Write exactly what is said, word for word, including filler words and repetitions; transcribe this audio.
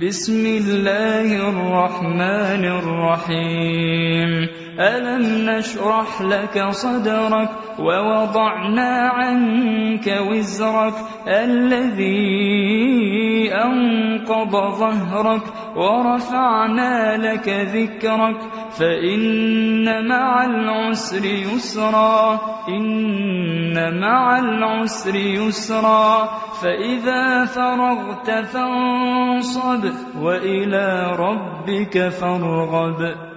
بسم الله الرحمن الرحيم ألم نشرح لك صدرك ووضعنا عنك وزرك الذي أنقض ظهرك ورفعنا لك ذكرك فإن مع العسر يسرا إن مع العسر يسرا فإذا فرغت فانصب وإلى ربك فارغب.